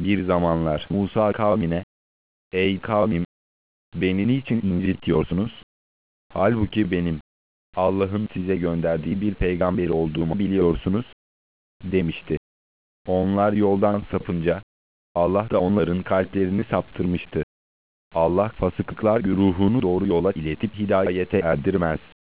Bir zamanlar Musa kavmine, "Ey kavmim, beni niçin incitiyorsunuz? Halbuki benim, Allah'ın size gönderdiği bir peygamber olduğumu biliyorsunuz," demişti. Onlar yoldan sapınca, Allah da onların kalplerini saptırmıştı. Allah fasıklar güruhunu doğru yola iletip hidayete erdirmez.